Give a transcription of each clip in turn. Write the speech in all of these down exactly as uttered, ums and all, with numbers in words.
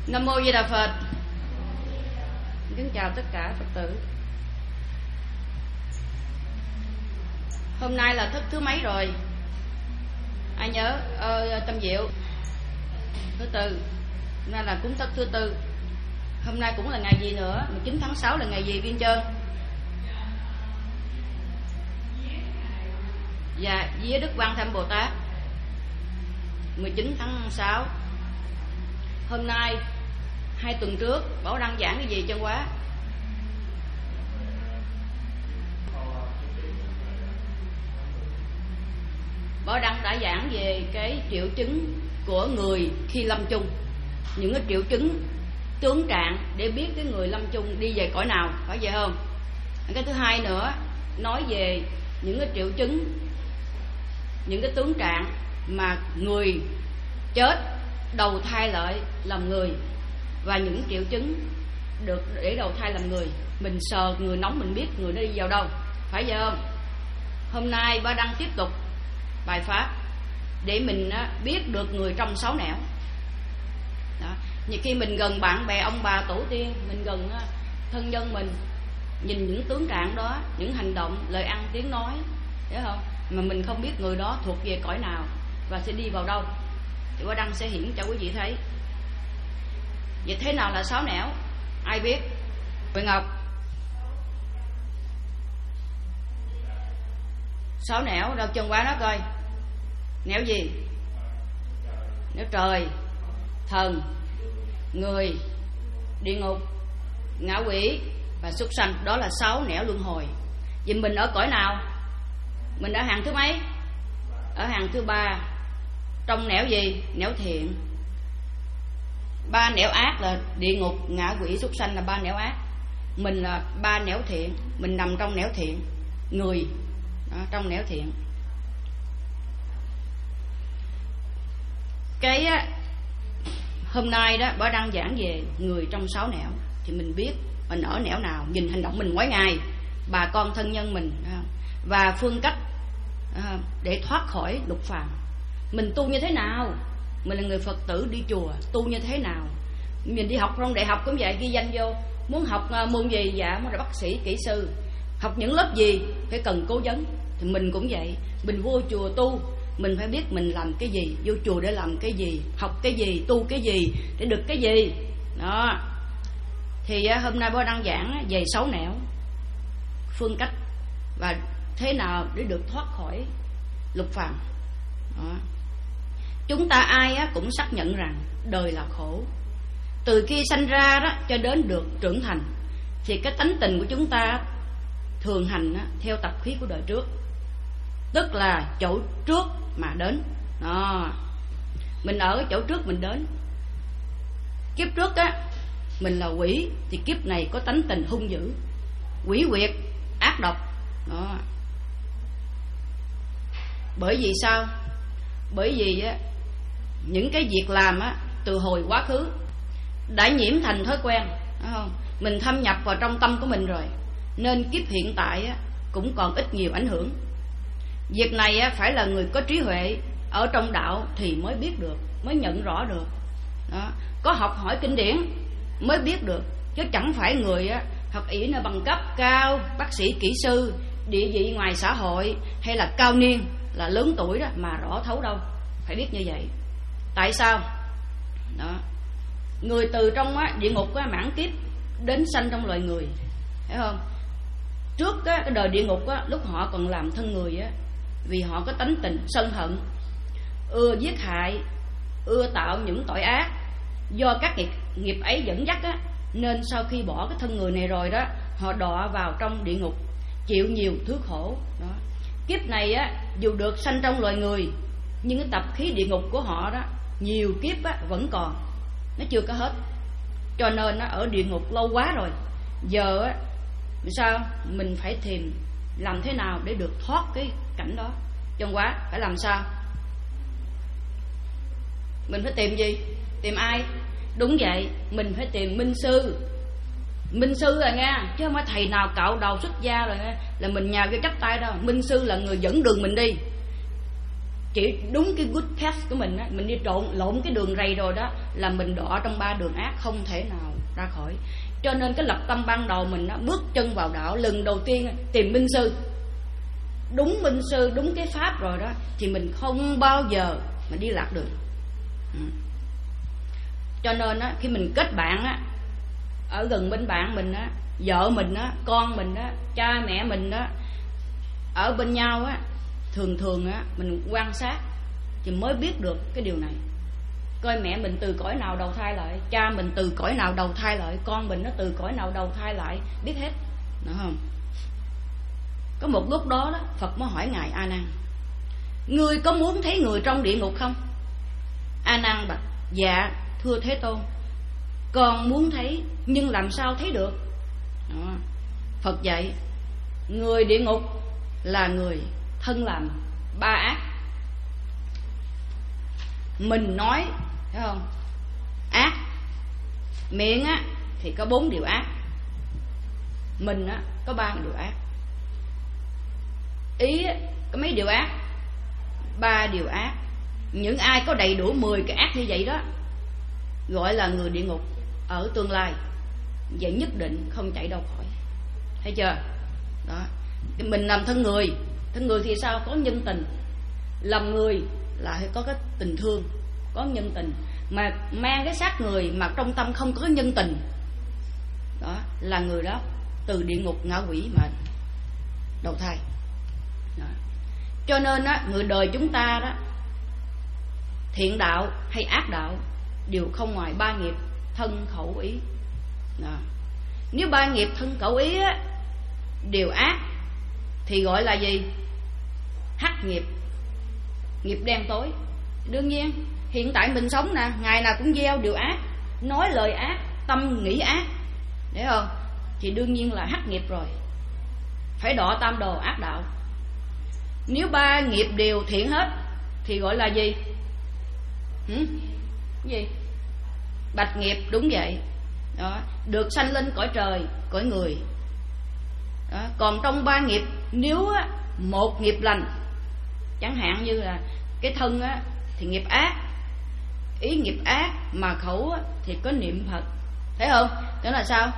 Nam mô Di Đà Phật. Kính chào tất cả Phật tử. Hôm nay là thức thứ mấy rồi? Ai nhớ? Ờ, Tâm Diệu. Thứ tư. Hôm nay là cúng thức thứ tư. Hôm nay cũng là ngày gì nữa? mười chín tháng sáu là ngày gì Viên Trơn? Dạ, vía Đức Quan Tham Bồ Tát. mười chín tháng sáu. Hôm nay hai tuần trước Bảo đăng giảng cái gì chân quá? Bảo đăng đã giảng về cái triệu chứng của người khi lâm chung, những cái triệu chứng tướng trạng để biết cái người lâm chung đi về cõi nào, phải vậy không? Cái thứ hai nữa nói về những cái triệu chứng, những cái tướng trạng mà người chết đầu thai lại làm người, và những triệu chứng được để đầu thai làm người. Mình sờ người nóng mình biết người nó đi vào đâu, phải vậy không? Hôm nay Ba Đăng tiếp tục bài pháp để mình biết được người trong sáu nẻo. Đó. Nhiều khi mình gần bạn bè ông bà tổ tiên, mình gần thân nhân mình, nhìn những tướng trạng đó, những hành động, lời ăn tiếng nói, hiểu không? Mà mình không biết người đó thuộc về cõi nào và sẽ đi vào đâu, thì Ba Đăng sẽ hiển cho quý vị thấy. Vậy thế nào là sáu nẻo? Ai biết? Quỳnh Ngọc. Sáu nẻo đâu chân quá nó coi. Nẻo gì? Nẻo trời, thần, người, địa ngục, ngạ quỷ và súc sanh. Đó là sáu nẻo luân hồi. Vậy mình ở cõi nào? Mình ở hàng thứ mấy? Ở hàng thứ ba. Trong nẻo gì? Nẻo thiện. Ba nẻo ác là địa ngục, ngạ quỷ, súc sanh là ba nẻo ác. Mình là ba nẻo thiện, mình nằm trong nẻo thiện. Người đó, trong nẻo thiện. Cái á, hôm nay đó Bà đang giảng về người trong sáu nẻo, thì mình biết mình ở nẻo nào, nhìn hành động mình mỗi ngày, bà con thân nhân mình, và phương cách để thoát khỏi lục phàm. Mình tu như thế nào? Mình là người Phật tử đi chùa, tu như thế nào? Mình đi học trong đại học cũng vậy, ghi danh vô. Muốn học môn gì? Dạ, muốn là bác sĩ, kỹ sư. Học những lớp gì? Phải cần cố vấn. Thì mình cũng vậy. Mình vô chùa tu, mình phải biết mình làm cái gì, vô chùa để làm cái gì, học cái gì, tu cái gì, để được cái gì. Đó. Thì hôm nay Bố đang giảng về sáu nẻo, phương cách và thế nào để được thoát khỏi lục phàm. Đó. Chúng ta ai á, cũng xác nhận rằng đời là khổ. Từ khi sanh ra đó cho đến được trưởng thành, thì cái tánh tình của chúng ta thường hành á, theo tập khí của đời trước, tức là chỗ trước mà đến. Đó. Mình ở chỗ trước mình đến. Kiếp trước á, mình là quỷ, thì kiếp này có tánh tình hung dữ, quỷ quyệt, ác độc. Đó. Bởi vì sao? Bởi vì á, những cái việc làm á, từ hồi quá khứ đã nhiễm thành thói quen, đúng không? Mình thâm nhập vào trong tâm của mình rồi, nên kiếp hiện tại á, cũng còn ít nhiều ảnh hưởng. Việc này á, phải là người có trí huệ ở trong đạo thì mới biết được, mới nhận rõ được. Đó. Có học hỏi kinh điển mới biết được, chứ chẳng phải người á, học ỷ là bằng cấp cao, bác sĩ, kỹ sư, địa vị ngoài xã hội, hay là cao niên, là lớn tuổi đó mà rõ thấu đâu. Phải biết như vậy. Tại sao? Đó. Người từ trong á, địa ngục á, mãn kiếp đến sanh trong loài người, hiểu không? Trước á, cái đời địa ngục á, lúc họ còn làm thân người á, vì họ có tánh tình sân hận, ưa giết hại, ưa tạo những tội ác, do các nghiệp, nghiệp ấy dẫn dắt á, nên sau khi bỏ cái thân người này rồi đó, họ đọa vào trong địa ngục, chịu nhiều thứ khổ. Đó. Kiếp này á, dù được sanh trong loài người, nhưng cái tập khí địa ngục của họ đó, nhiều kiếp á, vẫn còn, nó chưa có hết. Cho nên nó ở địa ngục lâu quá rồi. Giờ á, sao? Mình phải tìm làm thế nào để được thoát cái cảnh đó. Chân quá, phải làm sao? Mình phải tìm gì? Tìm ai? Đúng vậy, mình phải tìm minh sư. Minh sư rồi nha, chứ không phải thầy nào cạo đầu xuất gia rồi nha, là mình nhào vô chắp tay đâu. Minh sư là người dẫn đường mình đi. chỉ đúng cái good path của mình á, mình đi trộn lộn cái đường rầy rồi đó là mình đọa trong ba đường ác, không thể nào ra khỏi. Cho nên cái lập tâm ban đầu mình á, bước chân vào đạo lần đầu tiên tìm minh sư, đúng minh sư, đúng cái pháp rồi đó thì mình không bao giờ mà đi lạc đường. Ừ. Cho nên á, khi mình kết bạn á, ở gần bên bạn mình á, vợ mình á, con mình á, cha mẹ mình á, ở bên nhau á, thường thường á mình quan sát thì mới biết được cái điều này. Coi mẹ mình từ cõi nào đầu thai lại, cha mình từ cõi nào đầu thai lại, con mình nó từ cõi nào đầu thai lại, biết hết, đúng không? Có một lúc đó, đó Phật mới hỏi ngài A Nan: ngươi có muốn thấy người trong địa ngục không? A Nan bạch: dạ thưa Thế Tôn, con muốn thấy, nhưng làm sao thấy được? Đó. Phật dạy người địa ngục là người thân làm ba ác. Mình nói, thấy không, ác. Miệng á thì có bốn điều ác, mình á có ba điều ác. Ý á, có mấy điều ác? Ba điều ác. Những ai có đầy đủ mười cái ác như vậy đó gọi là người địa ngục ở tương lai, vậy nhất định không chạy đâu khỏi. Thấy chưa? Đó. Mình làm thân người, thân người thì sao? Có nhân tình. Làm người là phải có cái tình thương, có nhân tình. Mà mang cái xác người mà trong tâm không có nhân tình, đó là người đó từ địa ngục ngạ quỷ mà đầu thai. Đó. Cho nên á, người đời chúng ta đó, thiện đạo hay ác đạo đều không ngoài ba nghiệp thân khẩu ý. Đó. Nếu ba nghiệp thân khẩu ý á, đều ác thì gọi là gì? Hắc nghiệp, nghiệp đen tối. Đương nhiên hiện tại mình sống nè, ngày nào cũng gieo điều ác, nói lời ác, tâm nghĩ ác, để không? Thì đương nhiên là hắc nghiệp rồi, phải đọa tam đồ ác đạo. Nếu ba nghiệp đều thiện hết thì gọi là gì? Hử? Gì? Bạch nghiệp, đúng vậy. Đó, được sanh lên cõi trời, cõi người. Đó. Còn trong ba nghiệp, nếu á, một nghiệp lành, chẳng hạn như là cái thân á, thì nghiệp ác, ý nghiệp ác, mà khẩu á, thì có niệm Phật. Thấy không? Đó là sao?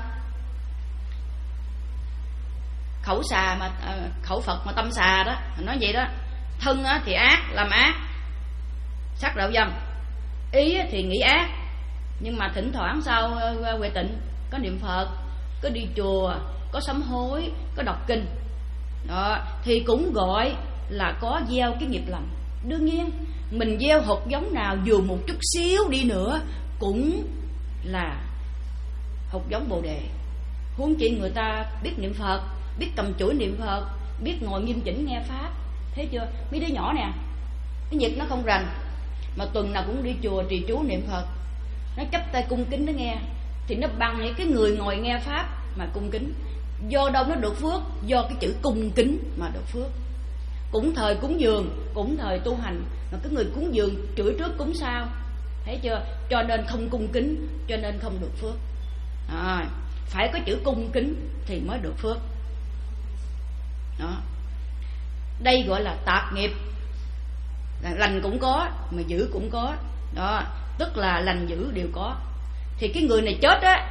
Khẩu xà mà à, khẩu Phật mà tâm xà đó, nói vậy đó. Thân á, thì ác, làm ác, sắc đạo dâm. Ý á, thì nghĩ ác, nhưng mà thỉnh thoảng sau huệ tịnh có niệm Phật, có đi chùa, có sám hối, có đọc kinh. Đó, thì cũng gọi là có gieo cái nghiệp lành. Đương nhiên mình gieo hột giống nào dù một chút xíu đi nữa cũng là hột giống Bồ Đề. Huống chi người ta biết niệm Phật, biết cầm chuỗi niệm Phật, biết ngồi nghiêm chỉnh nghe pháp. Thấy chưa? Mấy đứa nhỏ nè, cái việc nó không rành mà tuần nào cũng đi chùa trì chú niệm Phật, nó chắp tay cung kính nó nghe, thì nó bằng những cái người ngồi nghe pháp mà cung kính. Do đâu nó được phước? Do cái chữ cung kính mà được phước. Cũng thời cúng dường, cũng thời tu hành, mà cái người cúng dường chửi trước cúng sau. Thấy chưa? Cho nên không cung kính, cho nên không được phước. À, phải có chữ cung kính thì mới được phước. Đó. Đây gọi là tạp nghiệp. Lành cũng có mà dữ cũng có. Đó, tức là lành dữ đều có. Thì cái người này chết á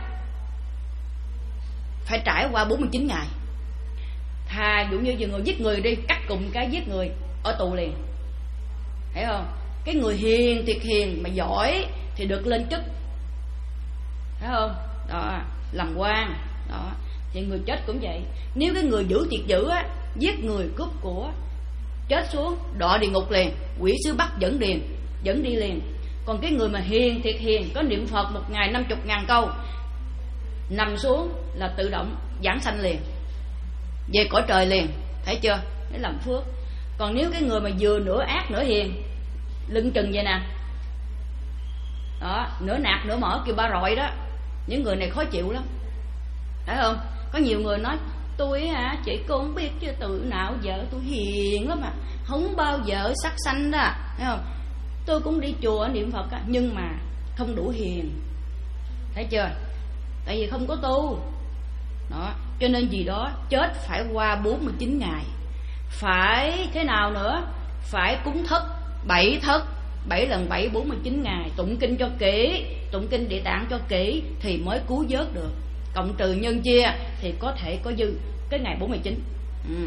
phải trải qua bốn mươi chín ngày. Thà dụ như người giết người đi, cắt cùng cái giết người, ở tù liền. Thấy không? Cái người hiền thiệt hiền mà giỏi thì được lên chức. Thấy không? Đó, làm quan. Đó, thì người chết cũng vậy. Nếu cái người dữ thiệt dữ á, giết người cướp của, chết xuống đọa địa ngục liền, quỷ sứ bắt dẫn điền, dẫn đi liền. Còn cái người mà hiền thiệt hiền, có niệm Phật một ngày năm chục ngàn câu, nằm xuống là tự động giảng sanh liền, về cõi trời liền. Thấy chưa? Để làm phước. Còn nếu cái người mà vừa nửa ác nửa hiền, lưng chừng vậy nè, đó, nửa nạt nửa mỡ kêu ba rọi đó, những người này khó chịu lắm. Thấy không? Có nhiều người nói tôi hả, chị cô không biết chứ từ nào vợ tôi hiền lắm mà không bao giờ sát sanh đó. Thấy không? Tôi cũng đi chùa niệm Phật á, nhưng mà không đủ hiền. Thấy chưa? Tại vì không có tu. Đó, cho nên gì đó chết phải qua bốn mươi chín ngày. Phải thế nào nữa? Phải cúng thất Bảy thất, bảy lần bảy bốn mươi chín ngày. Tụng kinh cho kỹ, tụng kinh Địa Tạng cho kỹ thì mới cứu vớt được. Cộng trừ nhân chia thì có thể có dư cái ngày bốn mươi chín. ừ.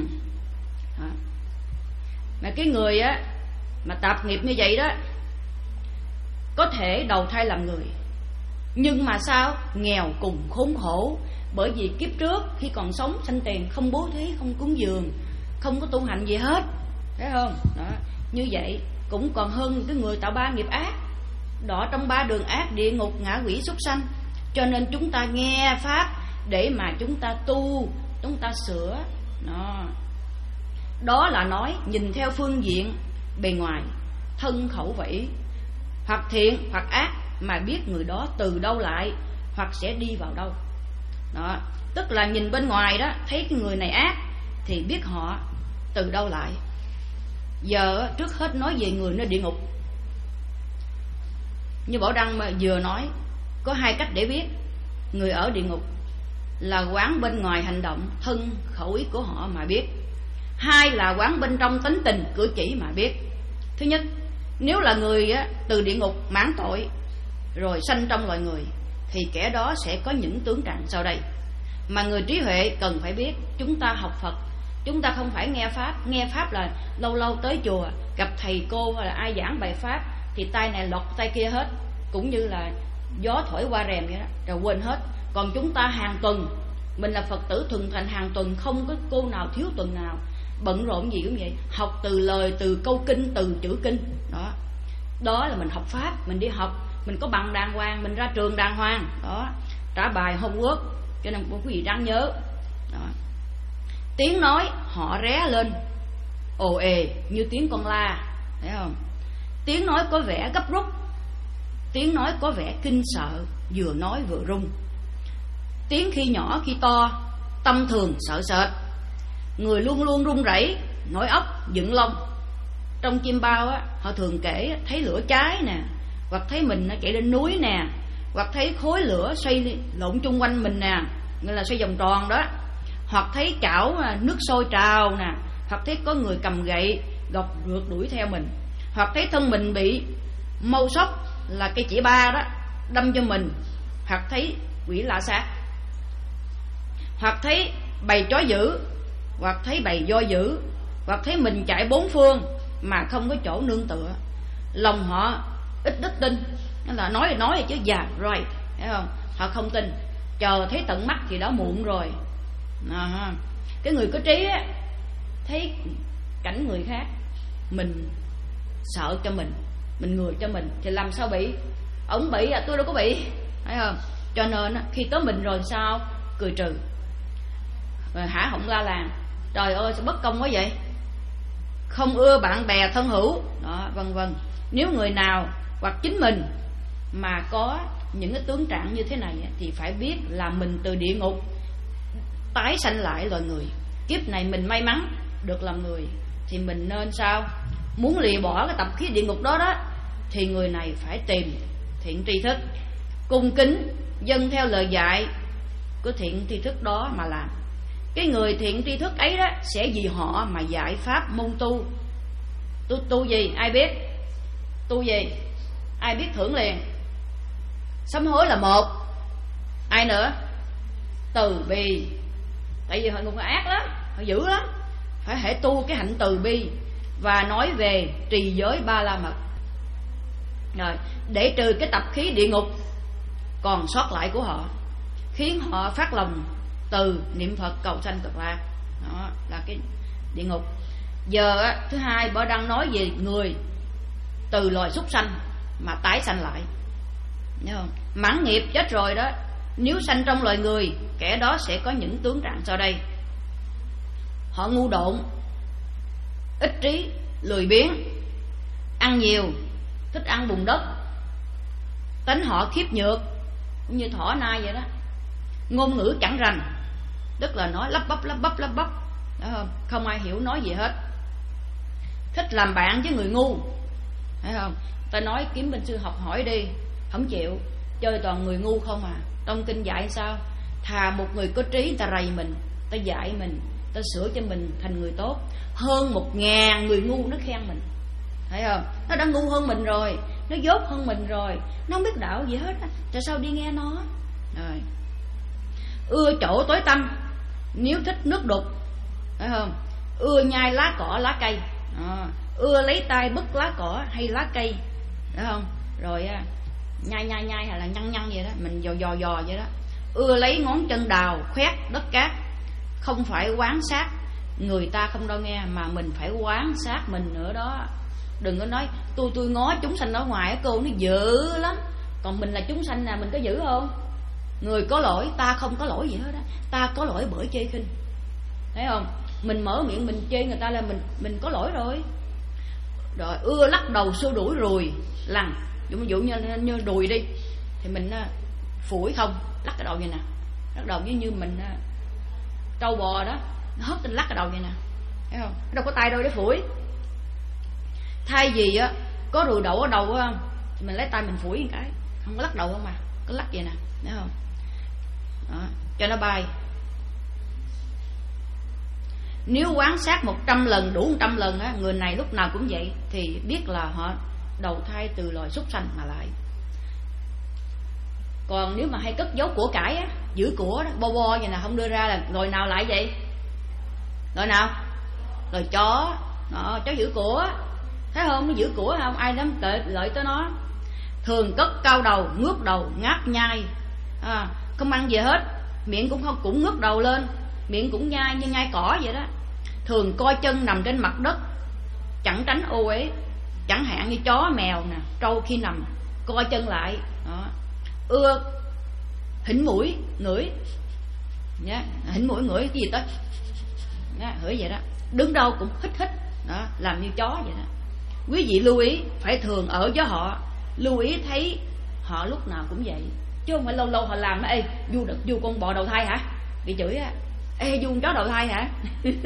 Mà cái người á mà tạp nghiệp như vậy đó, có thể đầu thai làm người, nhưng mà sao? Nghèo cùng khốn khổ. Bởi vì kiếp trước khi còn sống sanh tiền, không bố thí, không cúng dường, không có tu hành gì hết, thấy không? Đó. Như vậy cũng còn hơn cái người tạo ba nghiệp ác, đọa trong ba đường ác, địa ngục, ngạ quỷ, súc sanh. Cho nên chúng ta nghe pháp để mà chúng ta tu, chúng ta sửa. Đó, Đó là nói nhìn theo phương diện bề ngoài, thân khẩu vị, hoặc thiện hoặc ác, mà biết người đó từ đâu lại, hoặc sẽ đi vào đâu. Đó, tức là nhìn bên ngoài đó, thấy cái người này ác thì biết họ từ đâu lại. Giờ trước hết nói về người nơi địa ngục. Như Bảo Đăng mà vừa nói, có hai cách để biết người ở địa ngục: là quán bên ngoài hành động, thân khẩu ý của họ mà biết; hai là quán bên trong tính tình cử chỉ mà biết. Thứ nhất, nếu là người á, từ địa ngục mãn tội rồi sanh trong loài người, thì kẻ đó sẽ có những tướng trạng sau đây mà người trí huệ cần phải biết. Chúng ta học Phật, chúng ta không phải nghe pháp. Nghe pháp là lâu lâu tới chùa gặp thầy cô hay là ai giảng bài pháp thì tay này lọt tay kia hết, cũng như là gió thổi qua rèm vậy đó, rồi quên hết. Còn chúng ta hàng tuần, mình là Phật tử thuần thành, hàng tuần không có cô nào thiếu tuần nào, bận rộn gì cũng vậy, học từ lời, từ câu kinh, từ chữ kinh. Đó, đó là mình học pháp, mình đi học, mình có bằng đàng hoàng, mình ra trường đàng hoàng. Đó, trả bài homework, cho nên quý vị đáng nhớ. Đó, tiếng nói họ ré lên ồ ề như tiếng con la, thấy không? Tiếng nói có vẻ gấp rút, tiếng nói có vẻ kinh sợ, vừa nói vừa run. Tiếng khi nhỏ khi to, tâm thường sợ sệt, người luôn luôn run rẩy, nổi óc dựng lông. Trong chim bao á, họ thường kể thấy lửa cháy nè, hoặc thấy mình chạy lên núi nè, hoặc thấy khối lửa xoay lộn chung quanh mình nè, nghĩa là xoay vòng tròn đó, hoặc thấy chảo nước sôi trào nè, hoặc thấy có người cầm gậy gọc rượt đuổi theo mình, hoặc thấy thân mình bị mâu sóc là cây chỉ ba đó đâm cho mình, hoặc thấy quỷ lạ sát, hoặc thấy bầy chó dữ, hoặc thấy bầy voi dữ, hoặc thấy mình chạy bốn phương mà không có chỗ nương tựa. Lòng họ ít đức tin, là nói là nói chứ già rồi, thấy không? Họ không tin, chờ thấy tận mắt thì đã muộn rồi. À, cái người có trí á, thấy cảnh người khác, mình sợ cho mình, mình ngừa cho mình thì làm sao bị? Ông bị à, tôi đâu có bị, thấy không? Cho nên khi tới mình rồi sao? Cười trừ, rồi hả họng la làng, trời ơi sao bất công quá vậy, không ưa bạn bè thân hữu đó, vân vân. Nếu người nào hoặc chính mình mà có những cái tướng trạng như thế này thì phải biết là mình từ địa ngục tái sanh lại loài người. Kiếp này mình may mắn được làm người thì mình nên sao? Muốn lìa bỏ cái tập khí địa ngục đó đó, thì người này phải tìm thiện tri thức, cung kính dâng theo lời dạy của thiện tri thức đó mà làm. Cái người thiện tri thức ấy đó sẽ vì họ mà dạy pháp môn tu. Tu tu gì? Ai biết? Tu gì? Ai biết thưởng liền? Sám hối là một. Ai nữa? Từ bi. Tại vì họ cũng ác lắm, họ dữ lắm, phải hệ tu cái hạnh từ bi và nói về trì giới ba la mật, rồi để trừ cái tập khí địa ngục còn sót lại của họ, khiến họ phát lòng từ niệm Phật cầu sanh cực lạc. Đó là cái địa ngục. Giờ á, thứ hai Bảo Đăng nói về người từ loài súc sanh mà tái sanh lại, nhớ không? Mãn nghiệp chết rồi đó, nếu sanh trong loài người, kẻ đó sẽ có những tướng trạng sau đây. Họ ngu độn, ích trí, lười biếng, ăn nhiều, thích ăn bùn đất, tánh họ khiếp nhược, cũng như thỏ nai vậy đó, ngôn ngữ chẳng rành, tức là nói lắp bắp lắp bắp lắp bắp, đó không? Không ai hiểu nói gì hết, thích làm bạn với người ngu, thấy không? Ta nói kiếm bên sư học hỏi đi, không chịu, chơi toàn người ngu không à. Trong kinh dạy sao? Thà một người có trí ta rầy mình, ta dạy mình, ta sửa cho mình thành người tốt, hơn một ngàn người ngu nó khen mình. thấy không? Nó đã ngu hơn mình rồi, nó dốt hơn mình rồi, nó không biết đạo gì hết á, tại sao đi nghe nó? Rồi. Ưa chỗ tối tăm, nếu thích nước đục, thấy không? Ưa nhai lá cỏ lá cây, à, ưa lấy tay bứt lá cỏ hay lá cây, thấy không? Rồi nhai nhai nhai hay là nhăn nhăn vậy đó, mình dò dò dò vậy đó. Ưa lấy ngón chân đào khoét đất cát, không phải quán sát người ta không đâu nghe, mà mình phải quán sát mình nữa đó. Đừng có nói tôi tôi ngó chúng sanh ở ngoài, cô nó dữ lắm, còn mình là chúng sanh nè, mình có dữ không? Người có lỗi, ta không có lỗi gì hết đó, ta có lỗi bởi chê khinh, thấy không? Mình mở miệng mình chê người ta là mình mình có lỗi rồi. Rồi ưa lắc đầu xua đuổi ruồi lằn, ví dụ như, như đùi đi thì mình phủi không, lắc cái đầu vậy nè, lắc đầu như như mình trâu bò đó, nó hất lên lắc cái đầu vậy nè, thấy không? Đâu có tay đâu để phủi. Thay vì á có ruồi đậu ở đầu á, thì mình lấy tay mình phủi một cái, không có lắc đầu không mà, có lắc vậy nè, thấy không? Đó, cho nó bay. Nếu quán sát một trăm lần đủ một trăm lần á, người này lúc nào cũng vậy, thì biết là họ đầu thai từ loài súc sanh mà lại. Còn nếu mà hay cất giấu của cải á, giữ của đó, bo bo vậy nè, không đưa ra là loài nào lại vậy? Loài nào? Loài chó. Đó, chó giữ của, thấy không? Nó giữ của không? Ai dám lợi, lợi tới nó. Thường cất cao đầu, ngước đầu, ngáp nhai, à, không ăn gì hết, miệng cũng không, cũng ngước đầu lên, miệng cũng nhai như nhai cỏ vậy đó. Thường coi chân nằm trên mặt đất, chẳng tránh ô uế, chẳng hạn như chó mèo nè, trâu khi nằm coi chân lại. Đó. Ưa hỉnh mũi ngửi, nhá, hỉnh mũi ngửi cái gì tới, nhá, hửi vậy đó. Đứng đâu cũng hít hít, đó, làm như chó vậy đó. Quý vị lưu ý phải thường ở với họ, lưu ý thấy họ lúc nào cũng vậy, chứ không phải lâu lâu họ làm ê du được du con bò đầu thai hả, bị chửi á, ê du con chó đầu thai hả.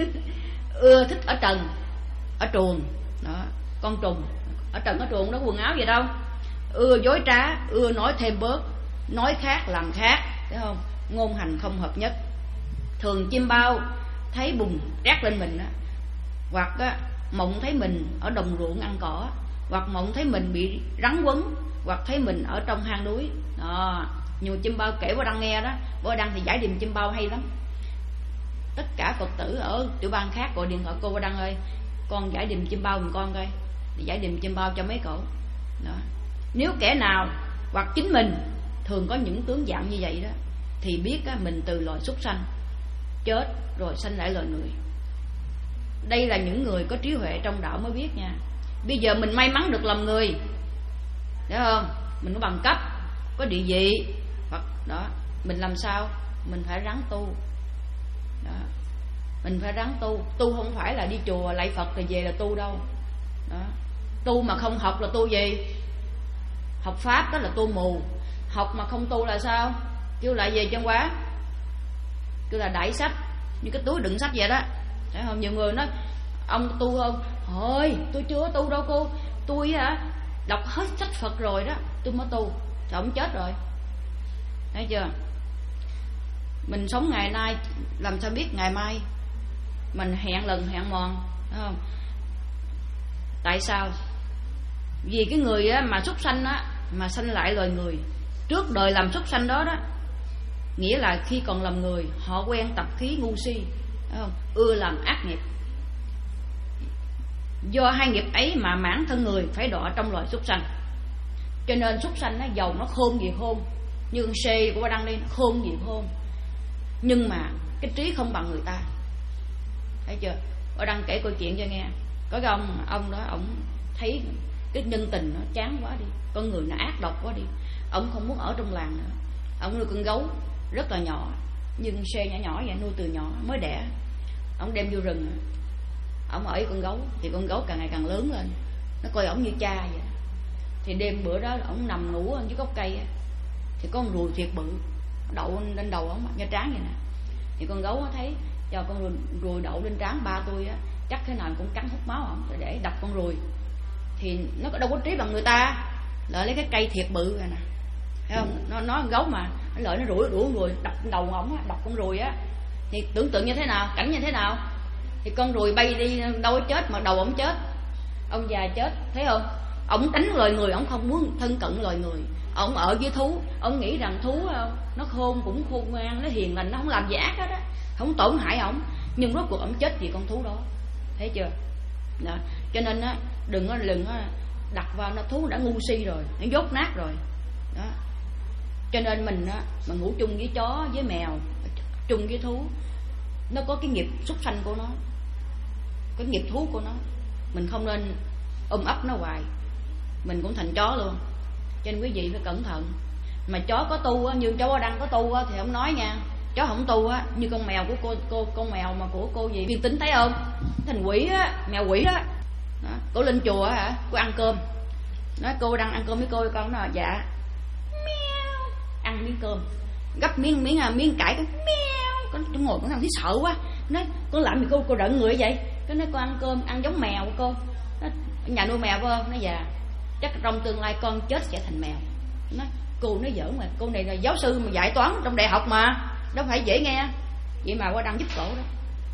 Ưa thích ở trần, ở truồng đó, con trùng ở trần ở truồng đó có quần áo gì đâu. Ưa dối trá, ưa nói thêm bớt, nói khác làm khác, thấy không? Ngôn hành không hợp nhất. Thường chim bao thấy bùn rác lên mình á, hoặc á, mộng thấy mình ở đồng ruộng ăn cỏ, hoặc mộng thấy mình bị rắn quấn, hoặc thấy mình ở trong hang núi. Đó, nhiều chim bao kể Bố Đăng nghe đó, Bố Đăng thì giải điềm chim bao hay lắm. Tất cả Phật tử ở tiểu bang khác gọi điện thoại cô Bố Đăng ơi, con giải điềm chim bao giùm con coi, thì giải điềm chim bao cho mấy cậu. Đó. Nếu kẻ nào hoặc chính mình thường có những tướng dạng như vậy đó, thì biết á, mình từ loài súc sanh chết rồi sanh lại loài người. Đây là những người có trí huệ trong đạo mới biết nha. Bây giờ mình may mắn được làm người, thấy không? Mình có bằng cấp, có địa vị, hoặc đó, mình làm sao? Mình phải ráng tu. Đó. Mình phải ráng tu. Tu không phải là đi chùa lạy Phật rồi về là tu đâu. Đó. Tu mà không học là tu gì? Học pháp đó là tu mù. Học mà không tu là sao? Kêu lại về chân quá, kêu là đẩy sách, như cái túi đựng sách vậy đó. Thấy không? Nhiều người nói ông tu không? Thôi tôi chưa tu đâu cô, tôi hả đọc hết sách Phật rồi đó tôi mới tu. Trời, ông chết rồi. Thấy chưa? Mình sống ngày nay làm sao biết ngày mai? Mình hẹn lần hẹn mòn, thấy không? Tại sao? Vì cái người á, mà súc sanh á, mà sanh lại loài người, trước đời làm súc sanh đó đó, nghĩa là khi còn làm người họ quen tập khí ngu si, thấy không? Ưa làm ác nghiệp. Do hai nghiệp ấy mà mãn thân người phải đọa trong loài súc sanh. Cho nên súc sanh nó giàu nó khôn gì khôn, như con xê của Ba Đăng đi, nó khôn gì khôn, nhưng mà cái trí không bằng người ta. Thấy chưa? Ba Đăng kể câu chuyện cho nghe. Có cái ông ông đó, ông thấy cái nhân tình nó chán quá đi, con người nó ác độc quá đi, ông không muốn ở trong làng nữa. Ông nuôi con gấu rất là nhỏ, như con xe nhỏ nhỏ vậy, nuôi từ nhỏ mới đẻ. Ông đem vô rừng, ông ở với con gấu, thì con gấu càng ngày càng lớn lên, nó coi ổng như cha vậy. Thì đêm bữa đó ổng nằm ngủ ở dưới gốc cây á, thì có con ruồi thiệt bự đậu lên đầu ổng, như trán vậy nè. Thì con gấu thấy cho con ruồi, ruồi đậu lên trán ba tôi á, chắc thế nào cũng cắn hút máu ổng, rồi để đập con ruồi. Thì nó đâu có trí bằng người ta, lợi lấy cái cây thiệt bự rồi nè, thấy không? Nó nói con gấu mà, nó lợi nó rủi đuổi ruồi đập đầu ổng, đập con ruồi á. Thì tưởng tượng như thế nào, cảnh như thế nào? Thì con ruồi bay đi đâu có chết mà đầu ổng chết. Ông già chết, thấy không? Ông đánh loài người, ông không muốn thân cận loài người. Ông ở với thú, ông nghĩ rằng thú nó khôn cũng khôn ngoan, nó hiền lành, nó không làm gì ác hết á, không tổn hại ông. Nhưng rốt cuộc ông chết vì con thú đó, thấy chưa? Đó. Cho nên á, đừng có đừng có đặt vào, nó thú đã ngu si rồi, nó dốt nát rồi. Đó. Cho nên mình á, mà ngủ chung với chó, với mèo, chung với thú, nó có cái nghiệp súc sanh của nó, cái nghiệp thú của nó. Mình không nên ôm ấp nó hoài, mình cũng thành chó luôn. Cho nên quý vị phải cẩn thận. Mà chó có tu á, như cháu Đăng có tu á, thì không nói nha. Chó không tu á, như con mèo của cô, cô con mèo mà của cô gì Viên Tính thấy không? Thành quỷ á, mèo quỷ á. Đó. Cô lên chùa á hả? Cô ăn cơm. Nói cô Đăng ăn cơm với cô, con nói dạ. Mèo. Ăn miếng cơm, gấp miếng miếng miếng cải cái mèo. Con ngồi con làm thấy sợ quá. Nói con làm gì cô cô đợi người vậy? Cái nói con ăn cơm ăn giống mèo của cô. Nói, nhà nuôi mèo phải không? Nói dạ. Chắc trong tương lai con chết sẽ thành mèo. Nói cô nói giỡn mà, cô này là giáo sư mà dạy toán trong đại học mà, đâu phải dễ nghe. Vậy mà qua Đăng giúp cổ đó.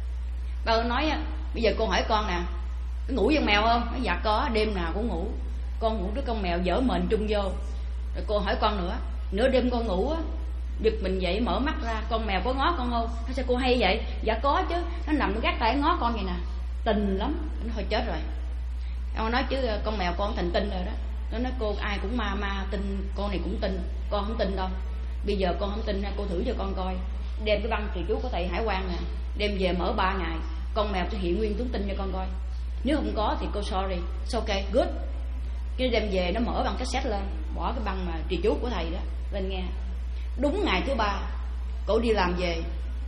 Bà nói bây giờ cô hỏi con nè, có ngủ với con mèo không? Nói dạ có, đêm nào cũng ngủ. Con ngủ với con mèo dở mền chung vô. Rồi cô hỏi con nữa, nửa đêm con ngủ á, giật mình dậy mở mắt ra, con mèo có ngó con không? Nói sao cô hay vậy? Dạ có chứ, nó nằm nó gác tay ngó con vậy nè, tình lắm. Nó thôi chết rồi. Ông nói chứ con mèo con thành tinh rồi đó. Nó nói cô ai cũng ma ma tin, con này cũng tin. Con không tin đâu. Bây giờ con không tin, cô thử cho con coi. Đem cái băng trì chú của thầy Hải Quang nè, đem về mở ba ngày, con mèo sẽ hiện nguyên tướng tin cho con coi. Nếu không có thì cô sorry, it's okay, good. Cái đem về nó mở băng cassette lên, bỏ cái băng mà trì chú của thầy đó lên nghe. Đúng ngày thứ ba cổ đi làm về,